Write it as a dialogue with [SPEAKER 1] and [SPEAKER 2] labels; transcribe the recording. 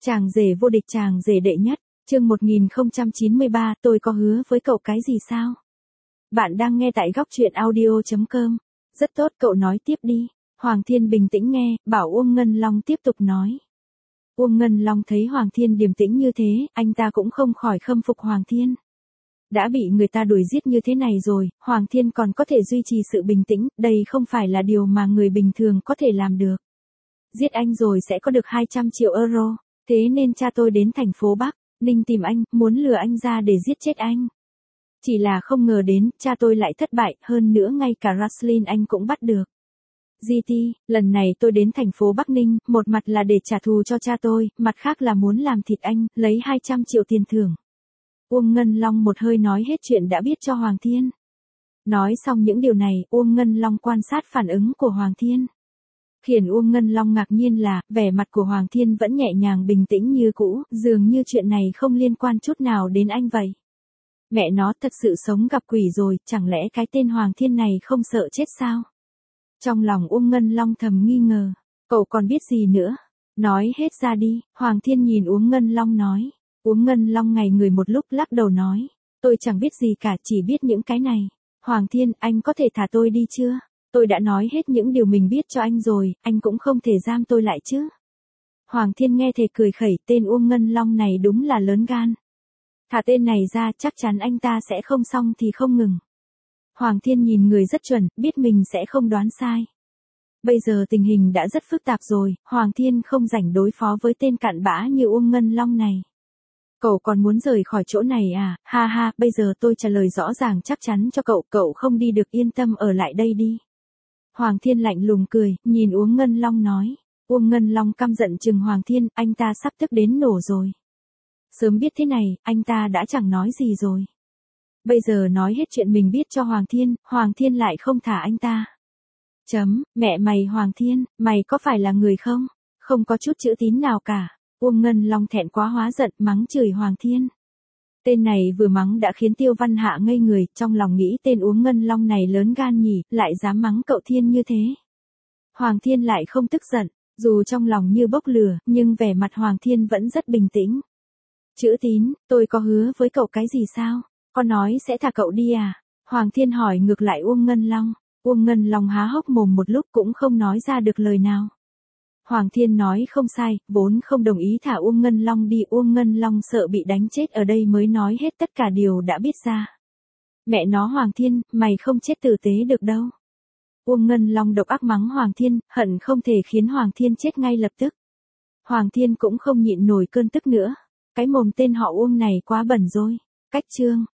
[SPEAKER 1] Chàng rể vô địch, chàng rể đệ nhất, chương 1093, tôi có hứa với cậu cái gì sao? Bạn đang nghe tại góc truyện audio.com. Rất tốt, cậu nói tiếp đi. Hoàng Thiên bình tĩnh nghe, bảo Uông Ngân Long tiếp tục nói. Uông Ngân Long thấy Hoàng Thiên điềm tĩnh như thế, anh ta cũng không khỏi khâm phục Hoàng Thiên. Đã bị người ta đuổi giết như thế này rồi, Hoàng Thiên còn có thể duy trì sự bình tĩnh, đây không phải là điều mà người bình thường có thể làm được. Giết anh rồi sẽ có được 200 triệu euro, thế nên cha tôi đến thành phố Bắc Ninh tìm anh, muốn lừa anh ra để giết chết anh. Chỉ là không ngờ đến, cha tôi lại thất bại, hơn nữa ngay cả Raslin anh cũng bắt được. GT, lần này tôi đến thành phố Bắc Ninh, một mặt là để trả thù cho cha tôi, mặt khác là muốn làm thịt anh, lấy 200 triệu tiền thưởng. Uông Ngân Long một hơi nói hết chuyện đã biết cho Hoàng Thiên. Nói xong những điều này, Uông Ngân Long quan sát phản ứng của Hoàng Thiên. Khiến Uông Ngân Long ngạc nhiên là, vẻ mặt của Hoàng Thiên vẫn nhẹ nhàng bình tĩnh như cũ, dường như chuyện này không liên quan chút nào đến anh vậy. Mẹ nó thật sự sống gặp quỷ rồi, chẳng lẽ cái tên Hoàng Thiên này không sợ chết sao? Trong lòng Uông Ngân Long thầm nghi ngờ, cậu còn biết gì nữa? Nói hết ra đi, Hoàng Thiên nhìn Uông Ngân Long nói. Uông Ngân Long ngây người một lúc lắc đầu nói, tôi chẳng biết gì cả, chỉ biết những cái này. Hoàng Thiên, anh có thể thả tôi đi chưa? Tôi đã nói hết những điều mình biết cho anh rồi, anh cũng không thể giam tôi lại chứ. Hoàng Thiên nghe thề cười khẩy, tên Uông Ngân Long này đúng là lớn gan. Thả tên này ra, chắc chắn anh ta sẽ không xong thì không ngừng. Hoàng Thiên nhìn người rất chuẩn, biết mình sẽ không đoán sai. Bây giờ tình hình đã rất phức tạp rồi, Hoàng Thiên không rảnh đối phó với tên cặn bã như Uông Ngân Long này. Cậu còn muốn rời khỏi chỗ này à? Ha ha, bây giờ tôi trả lời rõ ràng chắc chắn cho cậu, cậu không đi được, yên tâm ở lại đây đi. Hoàng Thiên lạnh lùng cười, nhìn Uông Ngân Long nói. Uông Ngân Long căm giận chừng Hoàng Thiên, anh ta sắp tức đến nổ rồi. Sớm biết thế này, anh ta đã chẳng nói gì rồi. Bây giờ nói hết chuyện mình biết cho Hoàng Thiên lại không thả anh ta. Mẹ mày Hoàng Thiên, mày có phải là người không? Không có chút chữ tín nào cả. Uông Ngân Long thẹn quá hóa giận, mắng chửi Hoàng Thiên. Tên này vừa mắng đã khiến Tiêu Văn Hạ ngây người, trong lòng nghĩ tên Uông Ngân Long này lớn gan nhỉ, lại dám mắng cậu Thiên như thế. Hoàng Thiên lại không tức giận, dù trong lòng như bốc lửa, nhưng vẻ mặt Hoàng Thiên vẫn rất bình tĩnh. Chữ tín, tôi có hứa với cậu cái gì sao? Có nói sẽ thả cậu đi à? Hoàng Thiên hỏi ngược lại Uông Ngân Long. Uông Ngân Long há hốc mồm một lúc cũng không nói ra được lời nào. Hoàng Thiên nói không sai, vốn không đồng ý thả Uông Ngân Long đi, Uông Ngân Long sợ bị đánh chết ở đây mới nói hết tất cả điều đã biết ra. Mẹ nó Hoàng Thiên, mày không chết tử tế được đâu. Uông Ngân Long độc ác mắng Hoàng Thiên, hận không thể khiến Hoàng Thiên chết ngay lập tức. Hoàng Thiên cũng không nhịn nổi cơn tức nữa. Cái mồm tên họ Uông này quá bẩn rồi. Cách chương